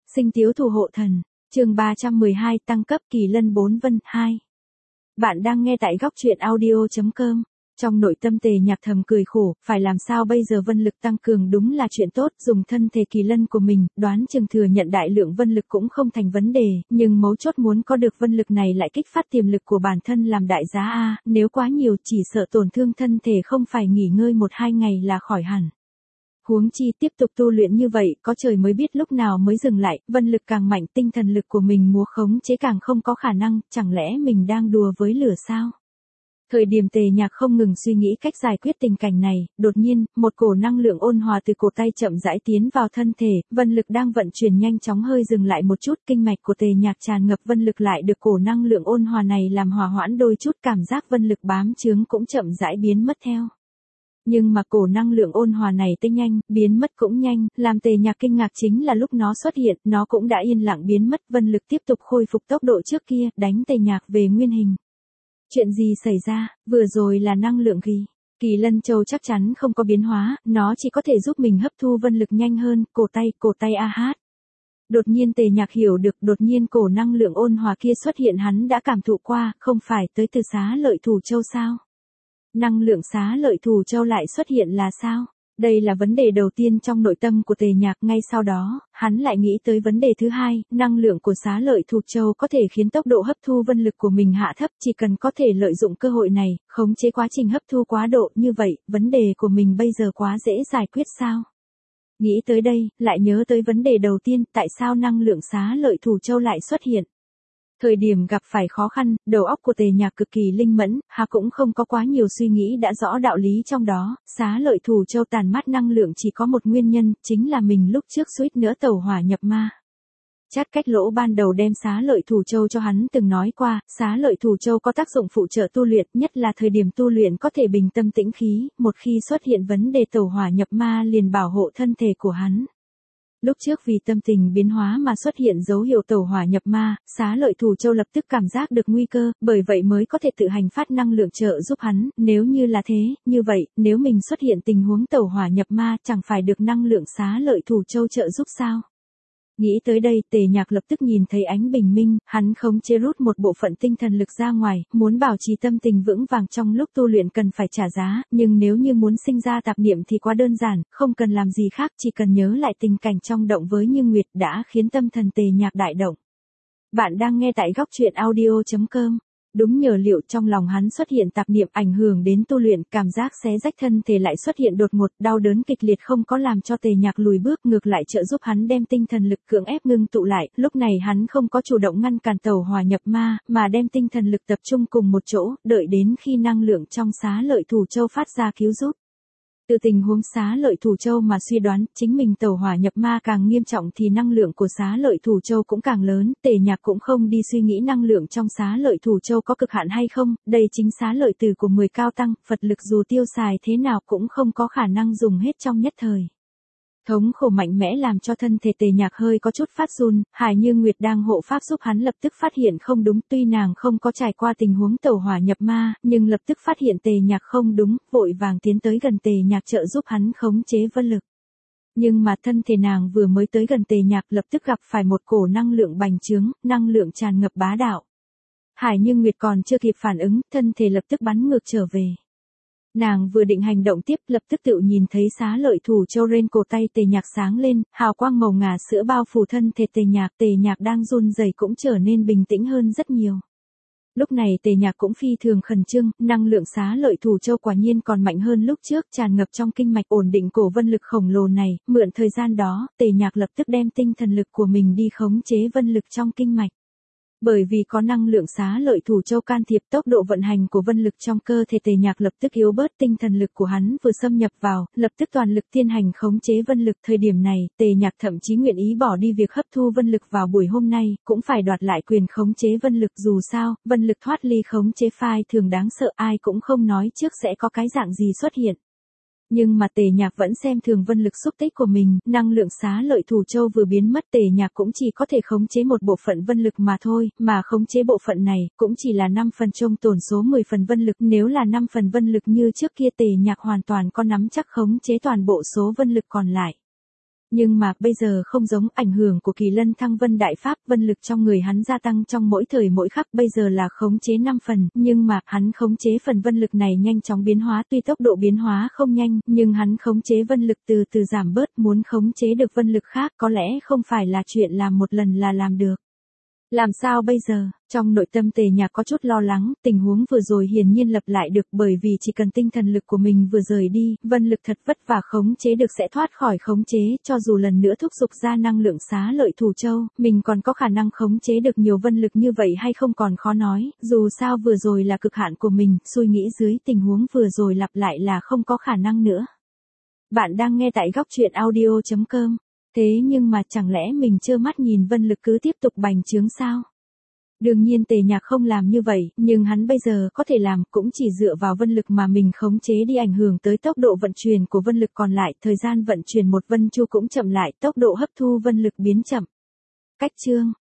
Sinh tiếu thủ hộ thần, chương 312 tăng cấp kỳ lân 4 vân 2. Bạn đang nghe tại góc truyện audio.com. Trong nội tâm Tề Nhạc thầm cười khổ, phải làm sao bây giờ, vân lực tăng cường đúng là chuyện tốt, dùng thân thể kỳ lân của mình, đoán chừng thừa nhận đại lượng vân lực cũng không thành vấn đề, nhưng mấu chốt muốn có được vân lực này lại kích phát tiềm lực của bản thân làm đại giá a, nếu quá nhiều chỉ sợ tổn thương thân thể, không phải nghỉ ngơi 1-2 ngày là khỏi hẳn. Huống chi tiếp tục tu luyện như vậy, có trời mới biết lúc nào mới dừng lại, vân lực càng mạnh, tinh thần lực của mình múa khống chế càng không có khả năng, chẳng lẽ mình đang đùa với lửa sao? Thời điểm Tề Nhạc không ngừng suy nghĩ cách giải quyết tình cảnh này, đột nhiên, một cổ năng lượng ôn hòa từ cổ tay chậm rãi tiến vào thân thể, vân lực đang vận chuyển nhanh chóng hơi dừng lại một chút, kinh mạch của Tề Nhạc tràn ngập vân lực lại được cổ năng lượng ôn hòa này làm hòa hoãn đôi chút, cảm giác vân lực bám chướng cũng chậm rãi biến mất theo. Nhưng mà cổ năng lượng ôn hòa này tới nhanh, biến mất cũng nhanh, làm Tề Nhạc kinh ngạc chính là lúc nó xuất hiện, nó cũng đã yên lặng biến mất, vân lực tiếp tục khôi phục tốc độ trước kia, đánh Tề Nhạc về nguyên hình. Chuyện gì xảy ra, vừa rồi là năng lượng Kỳ Lân Châu chắc chắn không có biến hóa, nó chỉ có thể giúp mình hấp thu vân lực nhanh hơn, cổ tay a hát. Đột nhiên Tề Nhạc hiểu được, đột nhiên cổ năng lượng ôn hòa kia xuất hiện hắn đã cảm thụ qua, không phải tới từ Xá Lợi Thủ Châu sao? Năng lượng Xá Lợi Thủ Châu lại xuất hiện là sao? Đây là vấn đề đầu tiên trong nội tâm của Tề Nhạc, ngay sau đó, hắn lại nghĩ tới vấn đề thứ hai, năng lượng của Xá Lợi Thủ Châu có thể khiến tốc độ hấp thu vân lực của mình hạ thấp, chỉ cần có thể lợi dụng cơ hội này, khống chế quá trình hấp thu quá độ, như vậy, vấn đề của mình bây giờ quá dễ giải quyết sao? Nghĩ tới đây, lại nhớ tới vấn đề đầu tiên, tại sao năng lượng Xá Lợi Thủ Châu lại xuất hiện? Thời điểm gặp phải khó khăn, đầu óc của Tề Nhạc cực kỳ linh mẫn, cũng không có quá nhiều suy nghĩ đã rõ đạo lý trong đó, Xá Lợi Thủ Châu tàn mát năng lượng chỉ có một nguyên nhân, chính là mình lúc trước suýt nữa tẩu hỏa nhập ma. Chát Cách Lỗ ban đầu đem Xá Lợi Thủ Châu cho hắn từng nói qua, Xá Lợi Thủ Châu có tác dụng phụ trợ tu luyện, nhất là thời điểm tu luyện có thể bình tâm tĩnh khí, một khi xuất hiện vấn đề tẩu hỏa nhập ma liền bảo hộ thân thể của hắn. Lúc trước vì tâm tình biến hóa mà xuất hiện dấu hiệu tẩu hỏa nhập ma, Xá Lợi Thủ Châu lập tức cảm giác được nguy cơ, bởi vậy mới có thể tự hành phát năng lượng trợ giúp hắn, nếu như là thế, như vậy, nếu mình xuất hiện tình huống tẩu hỏa nhập ma chẳng phải được năng lượng Xá Lợi Thủ Châu trợ giúp sao? Nghĩ tới đây, Tề Nhạc lập tức nhìn thấy ánh bình minh, hắn khống chế rút một bộ phận tinh thần lực ra ngoài, muốn bảo trì tâm tình vững vàng trong lúc tu luyện cần phải trả giá, nhưng nếu như muốn sinh ra tạp niệm thì quá đơn giản, không cần làm gì khác, chỉ cần nhớ lại tình cảnh trong động với Như Nguyệt đã khiến tâm thần Tề Nhạc đại động. Bạn đang nghe tại góc truyện audio.com. Đúng nhờ liệu trong lòng hắn xuất hiện tạp niệm ảnh hưởng đến tu luyện, cảm giác xé rách thân thể lại xuất hiện đột ngột, đau đớn kịch liệt không có làm cho Tề Nhạc lùi bước, ngược lại trợ giúp hắn đem tinh thần lực cưỡng ép ngưng tụ lại, lúc này hắn không có chủ động ngăn cản tẩu hỏa nhập ma, mà đem tinh thần lực tập trung cùng một chỗ, đợi đến khi năng lượng trong Xá Lợi Thủ Châu phát ra cứu giúp. Từ tình huống Xá Lợi Thủ Châu mà suy đoán, chính mình tẩu hỏa nhập ma càng nghiêm trọng thì năng lượng của Xá Lợi Thủ Châu cũng càng lớn, Tề Nhạc cũng không đi suy nghĩ năng lượng trong Xá Lợi Thủ Châu có cực hạn hay không, đây chính Xá Lợi Tử của 10 cao tăng, Phật lực dù tiêu xài thế nào cũng không có khả năng dùng hết trong nhất thời. Thống khổ mạnh mẽ làm cho thân thể Tề Nhạc hơi có chút phát run, Hải Như Nguyệt đang hộ pháp giúp hắn lập tức phát hiện không đúng, tuy nàng không có trải qua tình huống tẩu hỏa nhập ma, nhưng lập tức phát hiện Tề Nhạc không đúng, vội vàng tiến tới gần Tề Nhạc trợ giúp hắn khống chế vân lực. Nhưng mà thân thể nàng vừa mới tới gần Tề Nhạc lập tức gặp phải một cổ năng lượng bành trướng, năng lượng tràn ngập bá đạo. Hải Như Nguyệt còn chưa kịp phản ứng, thân thể lập tức bắn ngược trở về. Nàng vừa định hành động tiếp, lập tức tự nhìn thấy Xá Lợi Thủ Châu trên cổ tay Tề Nhạc sáng lên, hào quang màu ngà sữa bao phủ thân thể Tề Nhạc đang run rẩy cũng trở nên bình tĩnh hơn rất nhiều. Lúc này Tề Nhạc cũng phi thường khẩn trương, năng lượng Xá Lợi Thủ Châu quả nhiên còn mạnh hơn lúc trước, tràn ngập trong kinh mạch ổn định cổ vân lực khổng lồ này, mượn thời gian đó, Tề Nhạc lập tức đem tinh thần lực của mình đi khống chế vân lực trong kinh mạch. Bởi vì có năng lượng Xá Lợi Thủ Châu can thiệp, tốc độ vận hành của vân lực trong cơ thể Tề Nhạc lập tức yếu bớt, tinh thần lực của hắn vừa xâm nhập vào, lập tức toàn lực tiến hành khống chế vân lực. Thời điểm này, Tề Nhạc thậm chí nguyện ý bỏ đi việc hấp thu vân lực vào buổi hôm nay, cũng phải đoạt lại quyền khống chế vân lực, dù sao, vân lực thoát ly khống chế phai thường đáng sợ, ai cũng không nói trước sẽ có cái dạng gì xuất hiện. Nhưng mà Tề Nhạc vẫn xem thường vân lực xúc tích của mình, năng lượng Xá Lợi Thủ Châu vừa biến mất, Tề Nhạc cũng chỉ có thể khống chế một bộ phận vân lực mà thôi, mà khống chế bộ phận này cũng chỉ là 5 phần trong tổng số 10 phần vân lực, nếu là 5 phần vân lực như trước kia Tề Nhạc hoàn toàn có nắm chắc khống chế toàn bộ số vân lực còn lại. Nhưng mà bây giờ không giống, ảnh hưởng của Kỳ Lân Thăng Vân Đại Pháp, vân lực trong người hắn gia tăng trong mỗi thời mỗi khắc, bây giờ là khống chế 5 phần, nhưng mà hắn khống chế phần vân lực này nhanh chóng biến hóa, tuy tốc độ biến hóa không nhanh, nhưng hắn khống chế vân lực từ từ giảm bớt, muốn khống chế được vân lực khác có lẽ không phải là chuyện làm một lần là làm được. Làm sao bây giờ? Trong nội tâm Tề Nhạc có chút lo lắng, tình huống vừa rồi hiển nhiên lặp lại được, bởi vì chỉ cần tinh thần lực của mình vừa rời đi, vân lực thật vất vả khống chế được sẽ thoát khỏi khống chế, cho dù lần nữa thúc giục ra năng lượng xá lợi thủ châu, mình còn có khả năng khống chế được nhiều vân lực như vậy hay không còn khó nói, dù sao vừa rồi là cực hạn của mình, suy nghĩ dưới tình huống vừa rồi lặp lại là không có khả năng nữa. Bạn đang nghe tại góc truyện audio.com. Thế nhưng mà chẳng lẽ mình trơ mắt nhìn vân lực cứ tiếp tục bành trướng sao? Đương nhiên Tề Nhạc không làm như vậy, nhưng hắn bây giờ có thể làm cũng chỉ dựa vào vân lực mà mình khống chế đi ảnh hưởng tới tốc độ vận chuyển của vân lực còn lại, thời gian vận chuyển một vân chu cũng chậm lại, tốc độ hấp thu vân lực biến chậm. Cách chương